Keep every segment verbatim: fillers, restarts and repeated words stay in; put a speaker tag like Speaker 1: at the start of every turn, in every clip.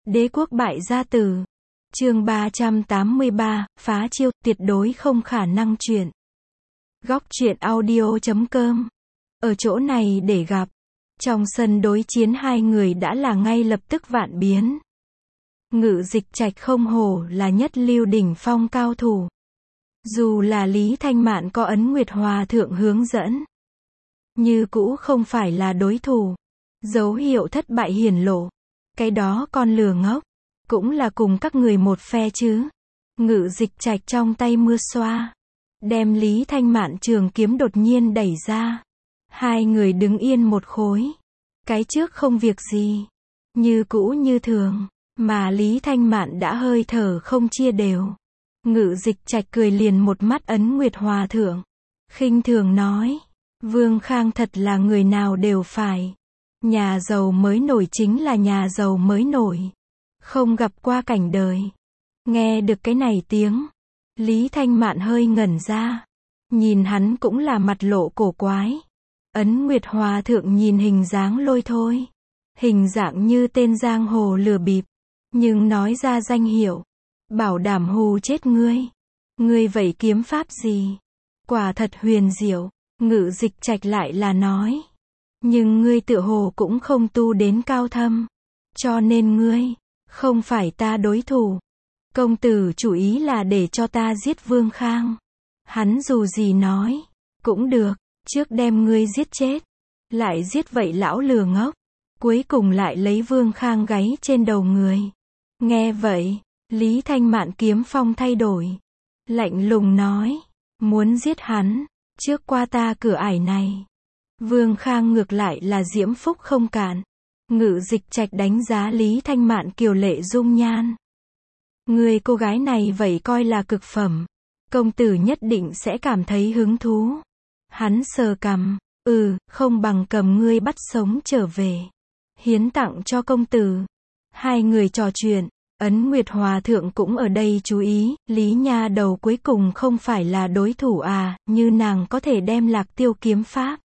Speaker 1: Đế quốc bại gia tử. Chương ba trăm tám mươi ba, phá chiêu, tuyệt đối không khả năng chuyện. Góc truyện audio chấm com. Ở chỗ này để gặp. Trong sân đối chiến hai người đã là ngay lập tức vạn biến. Ngự Dịch Trạch không hổ là nhất lưu đỉnh phong cao thủ. Dù là Lý Thanh Mạn có Ấn Nguyệt Hòa Thượng hướng dẫn, như cũ không phải là đối thủ. Dấu hiệu thất bại hiển lộ. Cái đó con lừa ngốc, cũng là cùng các người một phe chứ. Ngự Dịch Trạch trong tay mưa xoa, đem Lý Thanh Mạn trường kiếm đột nhiên đẩy ra. Hai người đứng yên một khối. Cái trước không việc gì, như cũ như thường, mà Lý Thanh Mạn đã hơi thở không chia đều. Ngự Dịch Trạch cười liền một mắt Ấn Nguyệt Hòa Thượng, khinh thường nói, Vương Khang thật là người nào đều phải. Nhà giàu mới nổi chính là nhà giàu mới nổi, không gặp qua cảnh đời. Nghe được cái này tiếng, Lý Thanh Mạn hơi ngẩn ra, nhìn hắn cũng là mặt lộ cổ quái. Ấn Nguyệt Hòa Thượng nhìn hình dáng lôi thôi, hình dạng như tên giang hồ lừa bịp, nhưng nói ra danh hiệu, bảo đảm hù chết ngươi. Ngươi vậy kiếm pháp gì? Quả thật huyền diệu. Ngự Dịch Trạch lại là nói, nhưng ngươi tựa hồ cũng không tu đến cao thâm, cho nên ngươi không phải ta đối thủ. Công tử chủ ý là để cho ta giết Vương Khang. Hắn dù gì nói cũng được, trước đem ngươi giết chết, lại giết vậy lão lừa ngốc, cuối cùng lại lấy Vương Khang gáy trên đầu người. Nghe vậy, Lý Thanh Mạn kiếm phong thay đổi, lạnh lùng nói, muốn giết hắn, trước qua ta cửa ải này. Vương Khang ngược lại là diễm phúc không cạn. Ngự Dịch Trạch đánh giá Lý Thanh Mạn kiều lệ dung nhan. Người cô gái này vậy coi là cực phẩm, công tử nhất định sẽ cảm thấy hứng thú. Hắn sờ cằm, ừ, không bằng cầm ngươi bắt sống trở về, hiến tặng cho công tử. Hai người trò chuyện, Ấn Nguyệt Hòa Thượng cũng ở đây chú ý, Lý nha đầu cuối cùng không phải là đối thủ à, như nàng có thể đem Lạc Tiêu kiếm pháp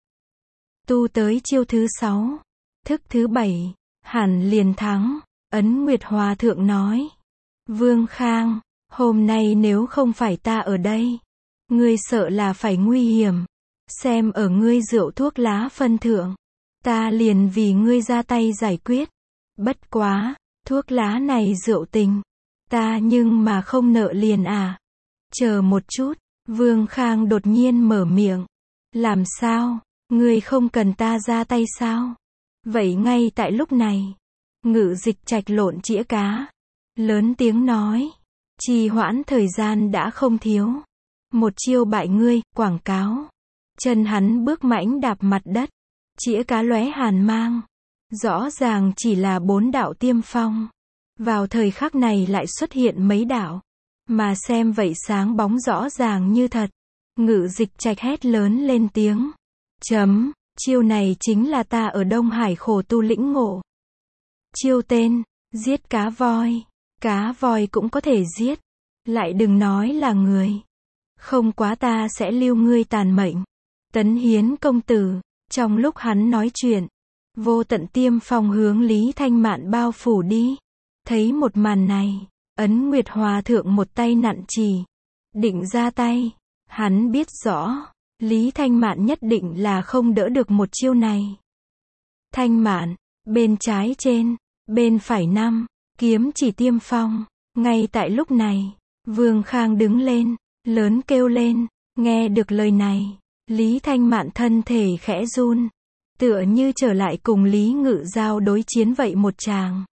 Speaker 1: tu tới chiêu thứ sáu, thức thứ bảy, hẳn liền thắng. Ấn Nguyệt Hòa Thượng nói, Vương Khang, hôm nay nếu không phải ta ở đây, ngươi sợ là phải nguy hiểm. Xem ở ngươi rượu thuốc lá phân thượng, ta liền vì ngươi ra tay giải quyết. Bất quá, thuốc lá này rượu tình, ta nhưng mà không nợ liền à. Chờ một chút, Vương Khang đột nhiên mở miệng. Làm sao, ngươi không cần ta ra tay sao? Vậy ngay tại lúc này, Ngự Dịch Trạch lộn chĩa cá, lớn tiếng nói, trì hoãn thời gian đã không thiếu. Một chiêu bại ngươi, quảng cáo. Chân hắn bước mãnh đạp mặt đất, chĩa cá lóe hàn mang. Rõ ràng chỉ là bốn đạo tiêm phong, vào thời khắc này lại xuất hiện mấy đạo, mà xem vậy sáng bóng rõ ràng như thật. Ngự Dịch Trạch hét lớn lên tiếng, chấm, chiêu này chính là ta ở Đông Hải khổ tu lĩnh ngộ. Chiêu tên, giết cá voi. Cá voi cũng có thể giết, lại đừng nói là người. Không quá ta sẽ lưu ngươi tàn mệnh. Tấn Hiến công tử. Trong lúc hắn nói chuyện, vô tận tiêm phong hướng Lý Thanh Mạn bao phủ đi. Thấy một màn này, Ấn Nguyệt Hòa Thượng một tay nặn chì, định ra tay. Hắn biết rõ, Lý Thanh Mạn nhất định là không đỡ được một chiêu này. Thanh Mạn, bên trái trên, bên phải năm, kiếm chỉ tiêm phong. Ngay tại lúc này, Vương Khang đứng lên, lớn kêu lên. Nghe được lời này, Lý Thanh Mạn thân thể khẽ run, tựa như trở lại cùng Lý Ngự Giao đối chiến vậy một tràng.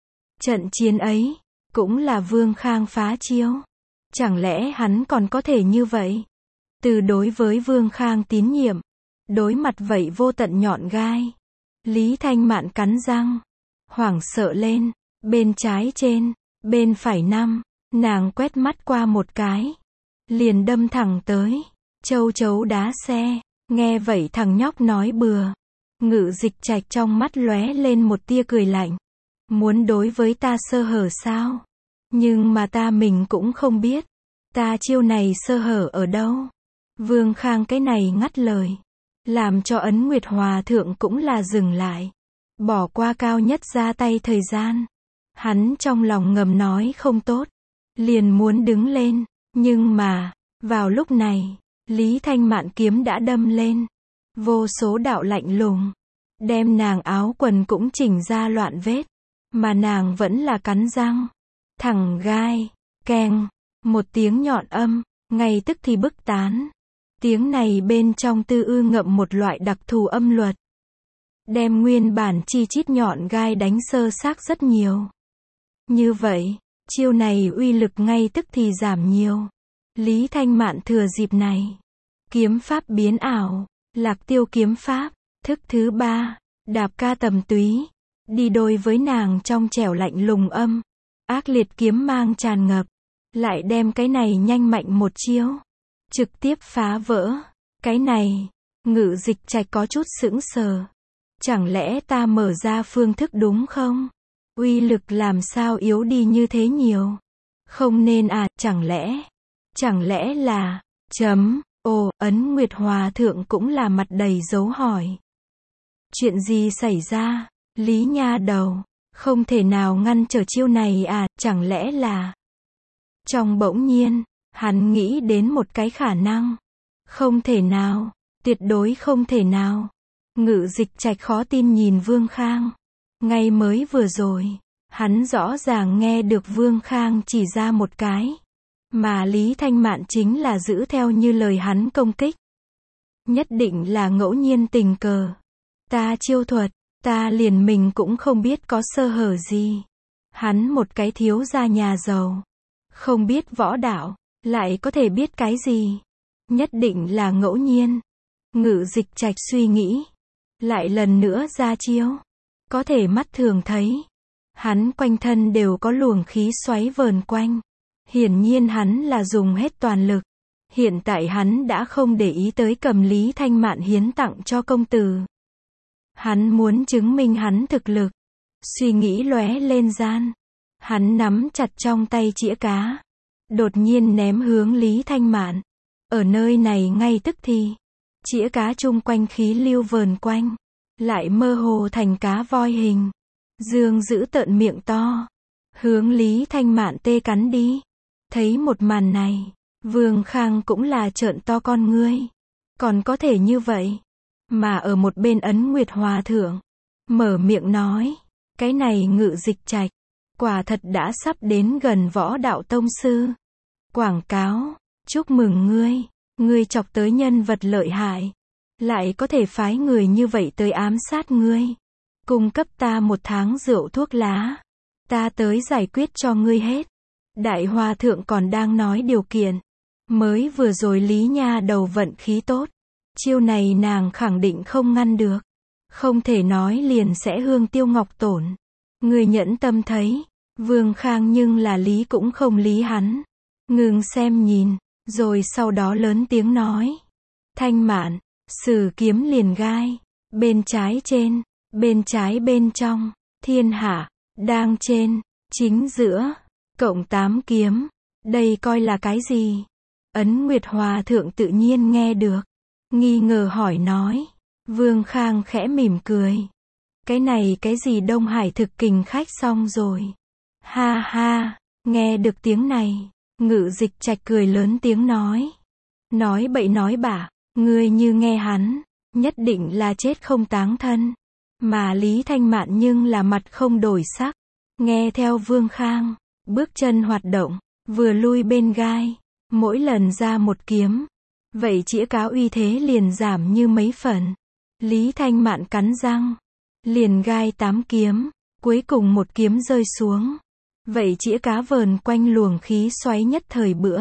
Speaker 1: Trận chiến ấy, cũng là Vương Khang phá chiêu. Chẳng lẽ hắn còn có thể như vậy? Từ đối với Vương Khang tín nhiệm, đối mặt vậy vô tận nhọn gai, Lý Thanh Mạn cắn răng, hoảng sợ lên. Bên trái trên, bên phải năm, nàng quét mắt qua một cái, liền đâm thẳng tới. Châu chấu đá xe. Nghe vậy thằng nhóc nói bừa. Ngự Dịch Trạch trong mắt lóe lên một tia cười lạnh. Muốn đối với ta sơ hở sao? Nhưng mà ta mình cũng không biết, ta chiêu này sơ hở ở đâu? Vương Khang cái này ngắt lời, làm cho Ấn Nguyệt Hòa Thượng cũng là dừng lại, bỏ qua cao nhất ra tay thời gian. Hắn trong lòng ngầm nói không tốt, liền muốn đứng lên, nhưng mà, vào lúc này, Lý Thanh Mạn kiếm đã đâm lên, vô số đạo lạnh lùng, đem nàng áo quần cũng chỉnh ra loạn vết, mà nàng vẫn là cắn răng, thẳng gai, keng, một tiếng nhọn âm, ngay tức thì bức tán. Tiếng này bên trong tư ư ngậm một loại đặc thù âm luật, đem nguyên bản chi chít nhọn gai đánh sơ xác rất nhiều. Như vậy, chiêu này uy lực ngay tức thì giảm nhiều. Lý Thanh Mạn thừa dịp này, kiếm pháp biến ảo, Lạc Tiêu kiếm pháp, thức thứ ba, đạp ca tầm túy, đi đôi với nàng trong trẻo lạnh lùng âm, ác liệt kiếm mang tràn ngập, lại đem cái này nhanh mạnh một chiêu, trực tiếp phá vỡ. Cái này, Ngự Dịch Trạch có chút sững sờ. Chẳng lẽ ta mở ra phương thức đúng không? Uy lực làm sao yếu đi như thế nhiều? Không nên à, chẳng lẽ, chẳng lẽ là, chấm, ồ, Ấn Nguyệt Hòa Thượng cũng là mặt đầy dấu hỏi. Chuyện gì xảy ra? Lý nha đầu, không thể nào ngăn trở chiêu này à, chẳng lẽ là... Trong bỗng nhiên, hắn nghĩ đến một cái khả năng. Không thể nào, tuyệt đối không thể nào. Ngự Dịch Trạch khó tin nhìn Vương Khang. Ngay mới vừa rồi, hắn rõ ràng nghe được Vương Khang chỉ ra một cái, mà Lý Thanh Mạn chính là giữ theo như lời hắn công kích. Nhất định là ngẫu nhiên tình cờ. Ta chiêu thuật, ta liền mình cũng không biết có sơ hở gì. Hắn một cái thiếu gia nhà giàu, không biết võ đạo, lại có thể biết cái gì? Nhất định là ngẫu nhiên. Ngự Dịch Trạch suy nghĩ, lại lần nữa ra chiêu. Có thể mắt thường thấy, hắn quanh thân đều có luồng khí xoáy vờn quanh. Hiển nhiên hắn là dùng hết toàn lực. Hiện tại hắn đã không để ý tới cầm Lý Thanh Mạn hiến tặng cho công tử. Hắn muốn chứng minh hắn thực lực. Suy nghĩ lóe lên gian. Hắn nắm chặt trong tay chĩa cá, đột nhiên ném hướng Lý Thanh Mạn. Ở nơi này ngay tức thì, chĩa cá chung quanh khí lưu vờn quanh, lại mơ hồ thành cá voi hình. Dương giữ tợn miệng to, hướng Lý Thanh Mạn tê cắn đi. Thấy một màn này, Vương Khang cũng là trợn to con ngươi. Còn có thể như vậy? Mà ở một bên Ấn Nguyệt Hòa Thượng, mở miệng nói, cái này Ngự Dịch Trạch, quả thật đã sắp đến gần võ đạo tông sư. Quảng cáo, chúc mừng ngươi, ngươi chọc tới nhân vật lợi hại, lại có thể phái người như vậy tới ám sát ngươi. Cung cấp ta một tháng rượu thuốc lá, ta tới giải quyết cho ngươi hết. Đại Hòa Thượng còn đang nói điều kiện. Mới vừa rồi Lý nha đầu vận khí tốt, chiêu này nàng khẳng định không ngăn được. Không thể nói liền sẽ hương tiêu ngọc tổn. Người nhẫn tâm thấy, Vương Khang nhưng là lý cũng không lý hắn. Ngừng xem nhìn, rồi sau đó lớn tiếng nói. Thanh Mạn, sử kiếm liền gai, bên trái trên, bên trái bên trong, thiên hạ, đang trên, chính giữa, cộng tám kiếm, đây coi là cái gì? Ấn Nguyệt Hòa Thượng tự nhiên nghe được, nghi ngờ hỏi nói. Vương Khang khẽ mỉm cười. Cái này cái gì Đông Hải thực kình khách xong rồi. Ha ha, nghe được tiếng này, Ngự Dịch Trạch cười lớn tiếng nói. Nói bậy nói bạ, ngươi như nghe hắn, nhất định là chết không táng thân. Mà Lý Thanh Mạn nhưng là mặt không đổi sắc, nghe theo Vương Khang, bước chân hoạt động, vừa lui bên gai, mỗi lần ra một kiếm, vậy chĩa cá uy thế liền giảm như mấy phần. Lý Thanh Mạn cắn răng, liền gai tám kiếm, cuối cùng một kiếm rơi xuống. Vậy chĩa cá vờn quanh luồng khí xoáy nhất thời bữa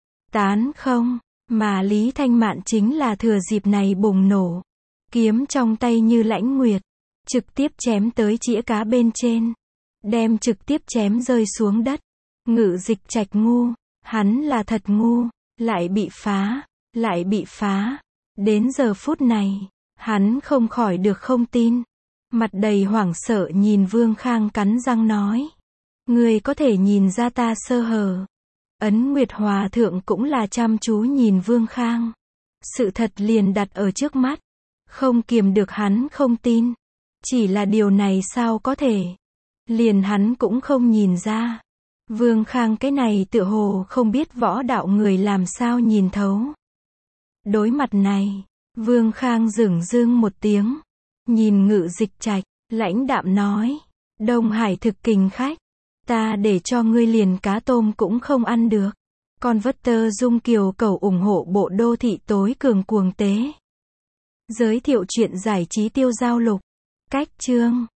Speaker 1: tán không, mà Lý Thanh Mạn chính là thừa dịp này bùng nổ. Kiếm trong tay như lãnh nguyệt, trực tiếp chém tới chĩa cá bên trên, đem trực tiếp chém rơi xuống đất. Ngự Dịch Trạch ngu, hắn là thật ngu, lại bị phá, lại bị phá. Đến giờ phút này, hắn không khỏi được không tin. Mặt đầy hoảng sợ nhìn Vương Khang cắn răng nói. Ngươi có thể nhìn ra ta sơ hở. Ấn Nguyệt Hòa Thượng cũng là chăm chú nhìn Vương Khang. Sự thật liền đặt ở trước mắt. Không kiềm được hắn không tin. Chỉ là điều này sao có thể. Liền hắn cũng không nhìn ra. Vương Khang cái này tựa hồ không biết võ đạo người làm sao nhìn thấu. Đối mặt này, Vương Khang dửng dưng một tiếng, nhìn Ngự Dịch Trạch, lãnh đạm nói, Đông Hải thực kình khách, ta để cho ngươi liền cá tôm cũng không ăn được. Con vất tơ Dung Kiều cầu ủng hộ bộ đô thị tối cường cuồng tế. Giới thiệu truyện giải trí tiêu giao lục. Cách chương